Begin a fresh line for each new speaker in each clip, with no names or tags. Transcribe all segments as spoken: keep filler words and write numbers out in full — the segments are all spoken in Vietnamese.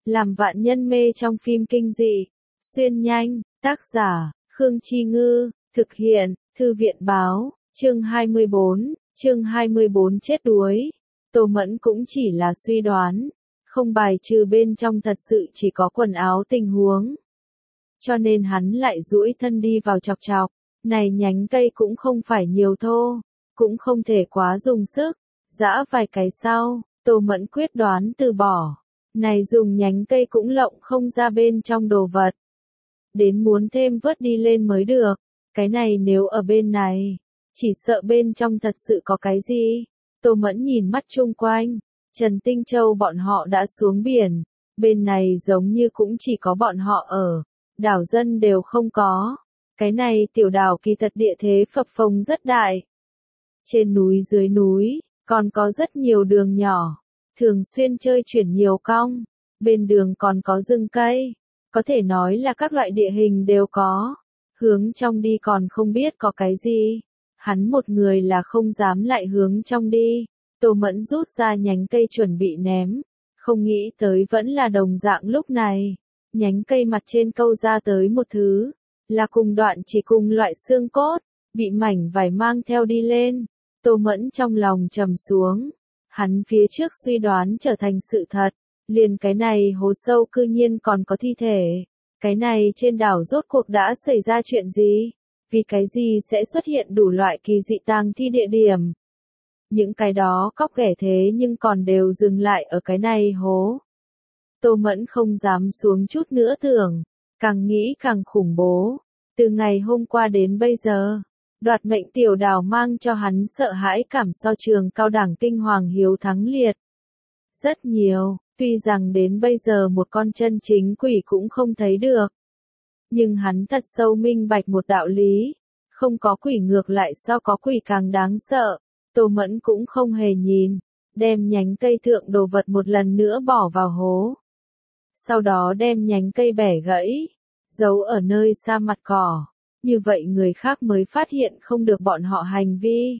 làm vạn nhân mê trong phim kinh dị. Xuyên nhanh, tác giả, Khương Chi Ngư, thực hiện, Thư viện Báo, chương hai mươi bốn, chương hai mươi bốn chết đuối. Tô Mẫn cũng chỉ là suy đoán, không bài trừ bên trong thật sự chỉ có quần áo tình huống. Cho nên hắn lại duỗi thân đi vào chọc chọc, này nhánh cây cũng không phải nhiều thô, cũng không thể quá dùng sức, giã vài cái sau, Tô Mẫn quyết đoán từ bỏ. Này dùng nhánh cây cũng lộng không ra bên trong đồ vật. Đến muốn thêm vớt đi lên mới được, cái này nếu ở bên này, chỉ sợ bên trong thật sự có cái gì. Tô Mẫn nhìn mắt chung quanh, Trần Tinh Châu bọn họ đã xuống biển, bên này giống như cũng chỉ có bọn họ ở, đảo dân đều không có. Cái này tiểu đảo kỳ thật địa thế phập phồng rất đại. Trên núi dưới núi, còn có rất nhiều đường nhỏ, thường xuyên chơi chuyển nhiều cong, bên đường còn có rừng cây, có thể nói là các loại địa hình đều có. Hướng trong đi còn không biết có cái gì, hắn một người là không dám lại hướng trong đi. Tô Mẫn rút ra nhánh cây chuẩn bị ném, không nghĩ tới vẫn là đồng dạng lúc này, nhánh cây mặt trên câu ra tới một thứ, là cùng đoạn chỉ cùng loại xương cốt, bị mảnh vải mang theo đi lên. Tô Mẫn trong lòng trầm xuống, hắn phía trước suy đoán trở thành sự thật, liền cái này hố sâu cư nhiên còn có thi thể, cái này trên đảo rốt cuộc đã xảy ra chuyện gì, vì cái gì sẽ xuất hiện đủ loại kỳ dị tang thi địa điểm. Những cái đó cóc ghẻ thế nhưng còn đều dừng lại ở cái này hố. Tô Mẫn không dám xuống chút nữa tưởng, càng nghĩ càng khủng bố. Từ ngày hôm qua đến bây giờ, đoạt mệnh tiểu đào mang cho hắn sợ hãi cảm so trường cao đẳng kinh hoàng hiếu thắng liệt. Rất nhiều, tuy rằng đến bây giờ một con chân chính quỷ cũng không thấy được. Nhưng hắn thật sâu minh bạch một đạo lý, không có quỷ ngược lại sao có quỷ càng đáng sợ. Tô Mẫn cũng không hề nhìn, đem nhánh cây thượng đồ vật một lần nữa bỏ vào hố. Sau đó đem nhánh cây bẻ gãy, giấu ở nơi xa mặt cỏ, như vậy người khác mới phát hiện không được bọn họ hành vi.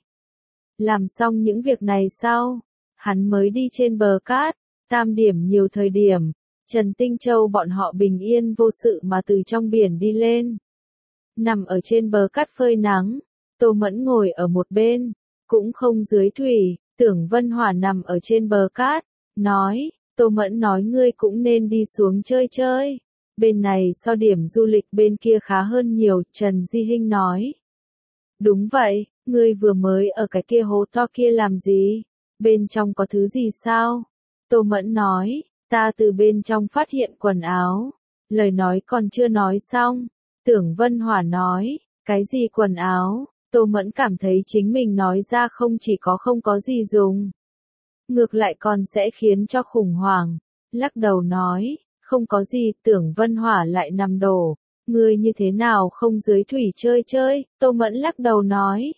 Làm xong những việc này sau, hắn mới đi trên bờ cát, tam điểm nhiều thời điểm, Trần Tinh Châu bọn họ bình yên vô sự mà từ trong biển đi lên. Nằm ở trên bờ cát phơi nắng, Tô Mẫn ngồi ở một bên, cũng không dưới thủy. Tưởng Vân Hỏa nằm ở trên bờ cát, nói, Tô Mẫn nói ngươi cũng nên đi xuống chơi chơi. Bên này so điểm du lịch bên kia khá hơn nhiều, Trần Di Hinh nói. Đúng vậy, ngươi vừa mới ở cái kia hố to kia làm gì? Bên trong có thứ gì sao? Tô Mẫn nói, ta từ bên trong phát hiện quần áo. Lời nói còn chưa nói xong, Tưởng Vân Hỏa nói, cái gì quần áo? Tô Mẫn cảm thấy chính mình nói ra không chỉ có không có gì dùng, ngược lại còn sẽ khiến cho khủng hoảng. Lắc đầu nói, không có gì. Tưởng Vân Hỏa lại nằm đổ, ngươi như thế nào không dưới thủy chơi chơi? Tô Mẫn lắc đầu nói,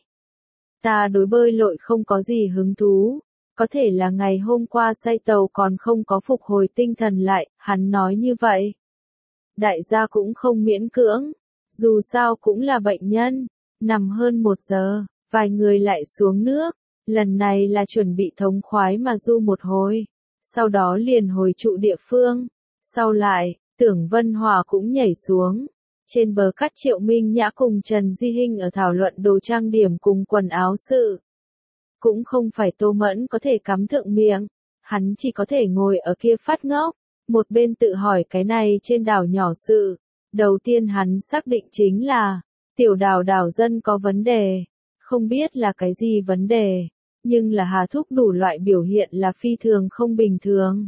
ta đối bơi lội không có gì hứng thú, có thể là ngày hôm qua say tàu còn không có phục hồi tinh thần lại. Hắn nói như vậy, đại gia cũng không miễn cưỡng, dù sao cũng là bệnh nhân. Nằm hơn một giờ, vài người lại xuống nước, lần này là chuẩn bị thống khoái mà du một hồi, sau đó liền hồi trụ địa phương. Sau lại, Tưởng Vân Hòa cũng nhảy xuống. Trên bờ cát Triệu Minh Nhã cùng Trần Di Hinh ở thảo luận đồ trang điểm cùng quần áo sự. Cũng không phải Tô Mẫn có thể cắm thượng miệng, hắn chỉ có thể ngồi ở kia phát ngốc, một bên tự hỏi cái này trên đảo nhỏ sự. Đầu tiên hắn xác định chính là, tiểu đảo đảo dân có vấn đề, không biết là cái gì vấn đề, nhưng là Hà Thúc đủ loại biểu hiện là phi thường không bình thường.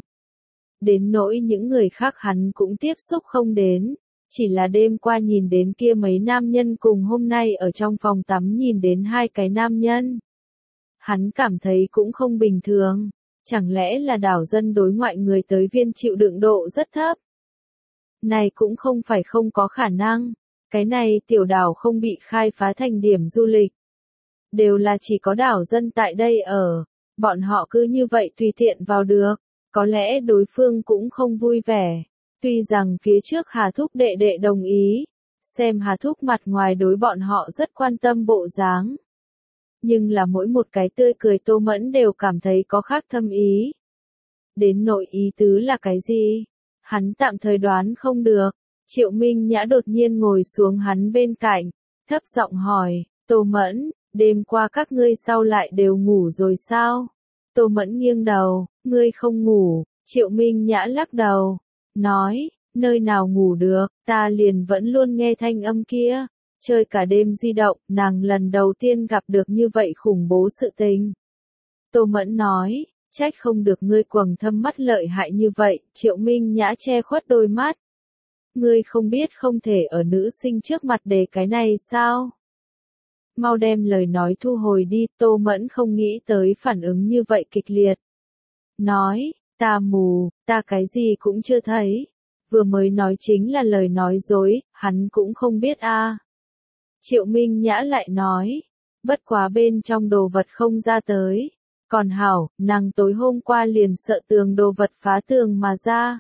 Đến nỗi những người khác hắn cũng tiếp xúc không đến, chỉ là đêm qua nhìn đến kia mấy nam nhân cùng hôm nay ở trong phòng tắm nhìn đến hai cái nam nhân. Hắn cảm thấy cũng không bình thường, chẳng lẽ là đảo dân đối ngoại người tới viên chịu đựng độ rất thấp. Này cũng không phải không có khả năng. Cái này tiểu đảo không bị khai phá thành điểm du lịch, đều là chỉ có đảo dân tại đây ở, bọn họ cứ như vậy tùy tiện vào được, có lẽ đối phương cũng không vui vẻ. Tuy rằng phía trước Hà Thúc đệ đệ đồng ý, xem Hà Thúc mặt ngoài đối bọn họ rất quan tâm bộ dáng, nhưng là mỗi một cái tươi cười Tô Mẫn đều cảm thấy có khác thâm ý. Đến nội ý tứ là cái gì? Hắn tạm thời đoán không được. Triệu Minh Nhã đột nhiên ngồi xuống hắn bên cạnh, thấp giọng hỏi, Tô Mẫn, đêm qua các ngươi sau lại đều ngủ rồi sao? Tô Mẫn nghiêng đầu, ngươi không ngủ. Triệu Minh Nhã lắc đầu, nói, nơi nào ngủ được, ta liền vẫn luôn nghe thanh âm kia, chơi cả đêm di động, nàng lần đầu tiên gặp được như vậy khủng bố sự tình. Tô Mẫn nói, trách không được ngươi quầng thâm mắt lợi hại như vậy. Triệu Minh Nhã che khuất đôi mắt. Ngươi không biết không thể ở nữ sinh trước mặt đề cái này sao? Mau đem lời nói thu hồi đi. Tô Mẫn không nghĩ tới phản ứng như vậy kịch liệt. Nói, ta mù, ta cái gì cũng chưa thấy. Vừa mới nói chính là lời nói dối, hắn cũng không biết a. À. Triệu Minh Nhã lại nói, bất quá bên trong đồ vật không ra tới. Còn hảo, nàng tối hôm qua liền sợ tường đồ vật phá tường mà ra.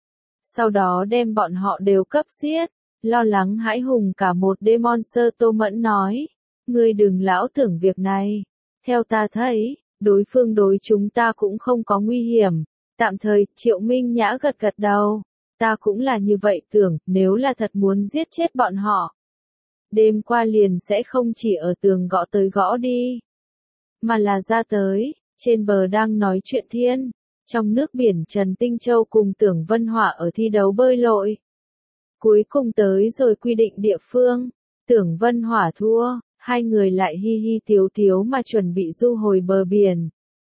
Sau đó đem bọn họ đều cấp giết, lo lắng hãi hùng cả một đêm. Monster Tô Mẫn nói, ngươi đừng lão tưởng việc này. Theo ta thấy, đối phương đối chúng ta cũng không có nguy hiểm. Tạm thời, Triệu Minh Nhã gật gật đầu. Ta cũng là như vậy tưởng, nếu là thật muốn giết chết bọn họ. Đêm qua liền sẽ không chỉ ở tường gõ tới gõ đi, mà là ra tới, trên bờ đang nói chuyện thiên. Trong nước biển Trần Tinh Châu cùng Tưởng Vân Hỏa ở thi đấu bơi lội. Cuối cùng tới rồi quy định địa phương. Tưởng Vân Hỏa thua, hai người lại hi hi tiếu tiếu mà chuẩn bị du hồi bờ biển.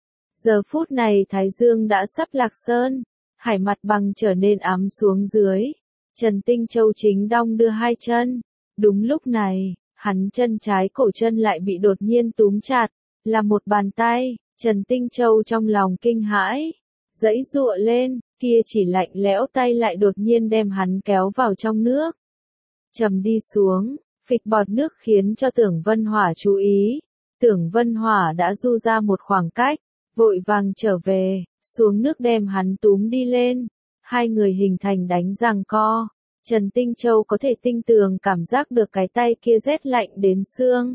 Giờ phút này Thái Dương đã sắp lạc sơn, hải mặt bằng trở nên ám xuống dưới. Trần Tinh Châu chính đong đưa hai chân. Đúng lúc này, hắn chân trái cổ chân lại bị đột nhiên túm chặt, là một bàn tay. Trần Tinh Châu trong lòng kinh hãi, giãy giụa lên, kia chỉ lạnh lẽo tay lại đột nhiên đem hắn kéo vào trong nước. Trầm đi xuống, phịch bọt nước khiến cho Tưởng Vân Hỏa chú ý. Tưởng Vân Hỏa đã du ra một khoảng cách, vội vàng trở về, xuống nước đem hắn túm đi lên. Hai người hình thành đánh giằng co. Trần Tinh Châu có thể tinh tường cảm giác được cái tay kia rét lạnh đến xương.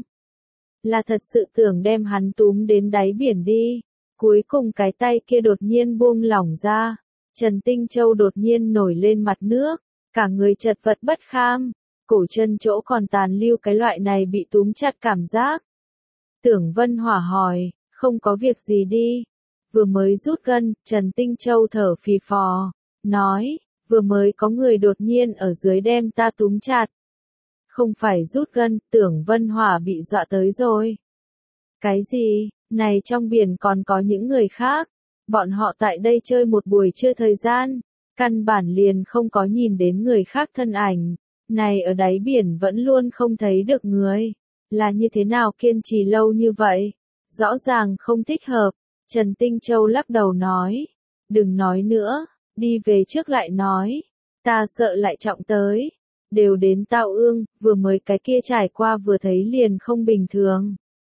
Là thật sự tưởng đem hắn túm đến đáy biển đi. Cuối cùng cái tay kia đột nhiên buông lỏng ra. Trần Tinh Châu đột nhiên nổi lên mặt nước. Cả người chật vật bất kham. Cổ chân chỗ còn tàn lưu cái loại này bị túm chặt cảm giác. Tưởng Vân Hỏa hỏi, không có việc gì đi. Vừa mới rút gân, Trần Tinh Châu thở phì phò. Nói, vừa mới có người đột nhiên ở dưới đem ta túm chặt. Không phải rút gân, Tưởng Vân Hỏa bị dọa tới rồi. Cái gì, này trong biển còn có những người khác. Bọn họ tại đây chơi một buổi trưa thời gian. Căn bản liền không có nhìn đến người khác thân ảnh. Này ở đáy biển vẫn luôn không thấy được người. Là như thế nào kiên trì lâu như vậy? Rõ ràng không thích hợp. Trần Tinh Châu lắc đầu nói. Đừng nói nữa, đi về trước lại nói. Ta sợ lại trọng tới. Đều đến Tao Ương, vừa mới cái kia trải qua vừa thấy liền không bình thường.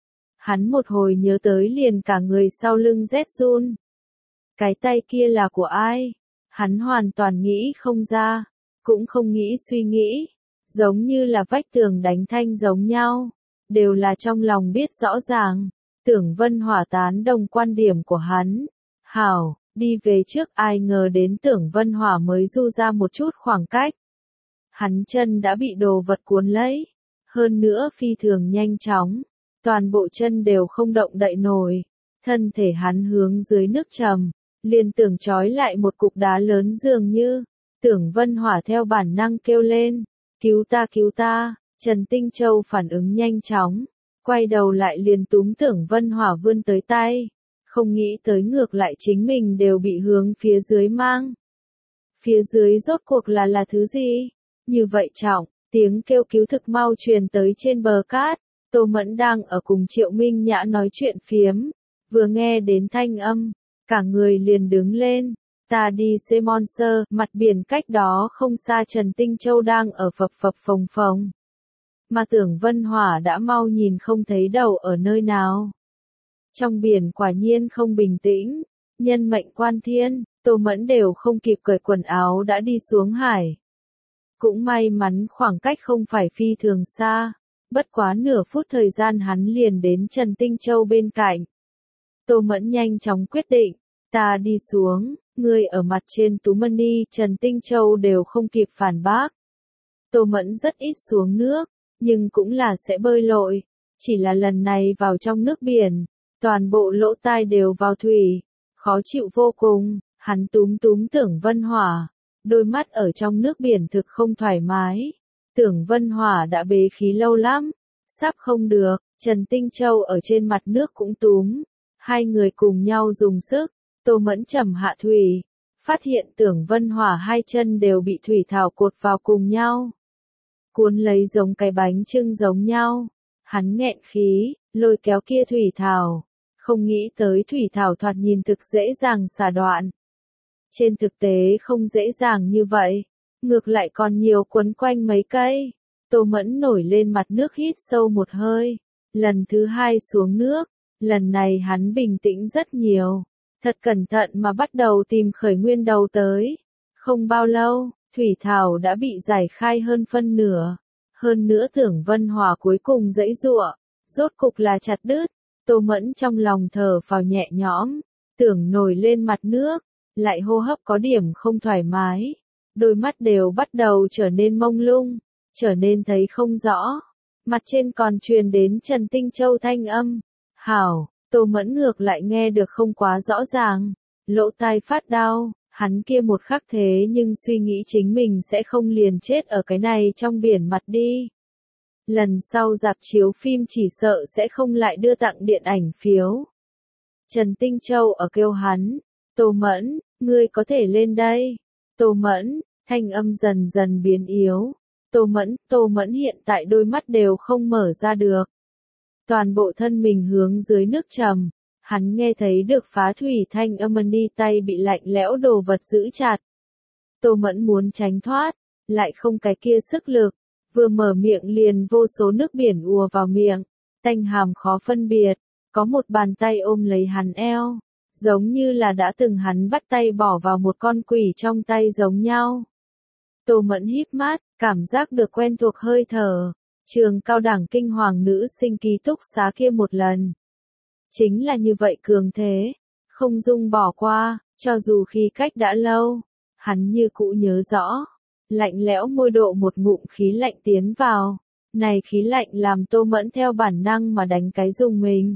Hắn một hồi nhớ tới liền cả người sau lưng rét run. Cái tay kia là của ai? Hắn hoàn toàn nghĩ không ra, cũng không nghĩ suy nghĩ, giống như là vách tường đánh thanh giống nhau, đều là trong lòng biết rõ ràng. Tưởng Vân Hỏa tán đồng quan điểm của hắn. Hảo, đi về trước. Ai ngờ đến Tưởng Vân Hỏa mới du ra một chút khoảng cách. Hắn chân đã bị đồ vật cuốn lấy, hơn nữa phi thường nhanh chóng, toàn bộ chân đều không động đậy nổi, thân thể hắn hướng dưới nước trầm, liền tưởng trói lại một cục đá lớn dường như. Tưởng Vân Hỏa theo bản năng kêu lên, cứu ta cứu ta. Trần Tinh Châu phản ứng nhanh chóng, quay đầu lại liền túm Tưởng Vân Hỏa vươn tới tay, không nghĩ tới ngược lại chính mình đều bị hướng phía dưới mang. Phía dưới rốt cuộc là là thứ gì? Như vậy trọng, tiếng kêu cứu thực mau truyền tới trên bờ cát. Tô Mẫn đang ở cùng Triệu Minh Nhã nói chuyện phiếm, vừa nghe đến thanh âm, cả người liền đứng lên. Ta đi xem Monster, mặt biển cách đó không xa Trần Tinh Châu đang ở phập phập phồng phồng. Mà Tưởng Vân Hỏa đã mau nhìn không thấy đầu ở nơi nào. Trong biển quả nhiên không bình tĩnh, nhân mệnh quan thiên, Tô Mẫn đều không kịp cởi quần áo đã đi xuống hải. Cũng may mắn khoảng cách không phải phi thường xa, bất quá nửa phút thời gian hắn liền đến Trần Tinh Châu bên cạnh. Tô Mẫn nhanh chóng quyết định, ta đi xuống, Người ở mặt trên Tú Mani, Trần Tinh Châu đều không kịp phản bác. Tô Mẫn rất ít xuống nước, nhưng cũng là sẽ bơi lội. Chỉ là lần này vào trong nước biển, toàn bộ lỗ tai đều vào thủy, khó chịu vô cùng, hắn túm túm Tưởng Vân Hỏa, đôi mắt ở trong nước biển thực không thoải mái. Tưởng Vân Hỏa đã bế khí lâu lắm, sắp không được, Trần Tinh Châu ở trên mặt nước cũng túm, hai người cùng nhau dùng sức, Tô Mẫn trầm hạ thủy, phát hiện Tưởng Vân Hỏa hai chân đều bị thủy thảo cột vào cùng nhau, cuốn lấy giống cái bánh chưng giống nhau. Hắn nghẹn khí, lôi kéo kia thủy thảo, không nghĩ tới thủy thảo thoạt nhìn thực dễ dàng xả đoạn. Trên thực tế không dễ dàng như vậy, ngược lại còn nhiều quấn quanh mấy cây. Tô Mẫn nổi lên mặt nước hít sâu một hơi, lần thứ hai xuống nước, lần này hắn bình tĩnh rất nhiều, thật cẩn thận mà bắt đầu tìm khởi nguyên đầu tới. Không bao lâu, thủy thảo đã bị giải khai hơn phân nửa. Hơn nữa Tưởng Vân Hỏa cuối cùng giãy giụa, rốt cục là chặt đứt. Tô Mẫn trong lòng thở phào nhẹ nhõm, Tưởng nổi lên mặt nước, lại hô hấp có điểm không thoải mái, đôi mắt đều bắt đầu trở nên mông lung, trở nên thấy không rõ. Mặt trên còn truyền đến Trần Tinh Châu thanh âm. Hảo, Tô Mẫn ngược lại nghe được không quá rõ ràng, lỗ tai phát đau. Hắn kia một khắc thế nhưng suy nghĩ chính mình sẽ không liền chết ở cái này trong biển mặt đi. Lần sau rạp chiếu phim chỉ sợ sẽ không lại đưa tặng điện ảnh phiếu. Trần Tinh Châu ở kêu hắn, Tô Mẫn, ngươi có thể lên đây. Tô Mẫn, thanh âm dần dần biến yếu. Tô Mẫn, Tô Mẫn hiện tại đôi mắt đều không mở ra được. Toàn bộ thân mình hướng dưới nước trầm. Hắn nghe thấy được phá thủy thanh âm đi, tay bị lạnh lẽo đồ vật giữ chặt. Tô Mẫn muốn tránh thoát, lại không cái kia sức lực, vừa mở miệng liền vô số nước biển ùa vào miệng, tanh hàm khó phân biệt, có một bàn tay ôm lấy hắn eo, giống như là đã từng hắn bắt tay bỏ vào một con quỷ trong tay giống nhau. Tô Mẫn híp mắt, cảm giác được quen thuộc hơi thở, trường cao đẳng kinh hoàng nữ sinh ký túc xá kia một lần. Chính là như vậy cường thế, không dung bỏ qua, cho dù khi cách đã lâu, hắn như cũ nhớ rõ. Lạnh lẽo môi độ một ngụm khí lạnh tiến vào, này khí lạnh làm Tô Mẫn theo bản năng mà đánh cái rùng mình.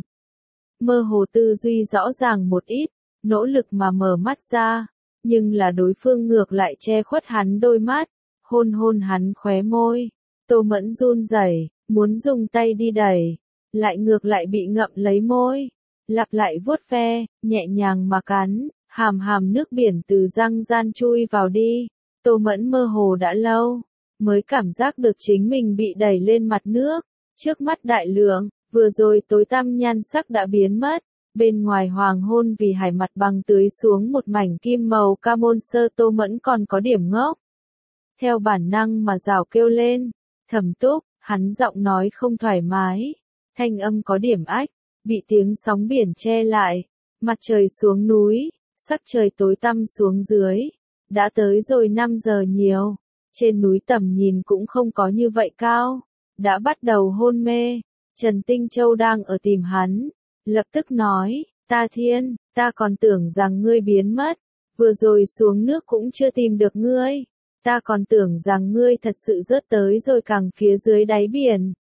Mơ hồ tư duy rõ ràng một ít, nỗ lực mà mở mắt ra, nhưng là đối phương ngược lại che khuất hắn đôi mắt, hôn hôn hắn khóe môi. Tô Mẫn run rẩy, muốn dùng tay đi đẩy, lại ngược lại bị ngậm lấy môi, lặp lại vuốt ve, nhẹ nhàng mà cắn, hàm hàm nước biển từ răng gian chui vào đi. Tô Mẫn mơ hồ đã lâu, mới cảm giác được chính mình bị đẩy lên mặt nước, trước mắt đại lượng, vừa rồi tối tăm nhan sắc đã biến mất, bên ngoài hoàng hôn vì hải mặt bằng tưới xuống một mảnh kim màu ca môn sơ. Tô Mẫn còn có điểm ngốc. Theo bản năng mà rào kêu lên, Thẩm Túc, hắn giọng nói không thoải mái, thanh âm có điểm ách, bị tiếng sóng biển che lại, mặt trời xuống núi, sắc trời tối tăm xuống dưới, đã tới rồi năm giờ nhiều, trên núi tầm nhìn cũng không có như vậy cao, đã bắt đầu hôn mê. Trần Tinh Châu đang ở tìm hắn, lập tức nói, Ta Thiên, ta còn tưởng rằng ngươi biến mất, vừa rồi xuống nước cũng chưa tìm được ngươi, ta còn tưởng rằng ngươi thật sự rớt tới rồi càng phía dưới đáy biển.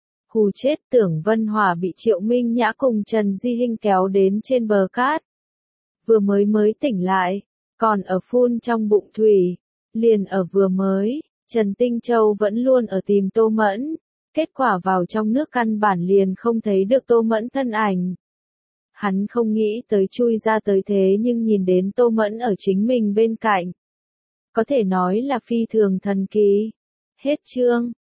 Hù chết. Tưởng Vân Hỏa bị Triệu Minh Nhã cùng Trần Di Hinh kéo đến trên bờ cát. Vừa mới mới tỉnh lại, còn ở phun trong bụng thủy, liền ở vừa mới, Trần Tinh Châu vẫn luôn ở tìm Tô Mẫn, kết quả vào trong nước căn bản liền không thấy được Tô Mẫn thân ảnh. Hắn không nghĩ tới chui ra tới thế nhưng nhìn đến Tô Mẫn ở chính mình bên cạnh. Có thể nói là phi thường thần kỳ. Hết chương.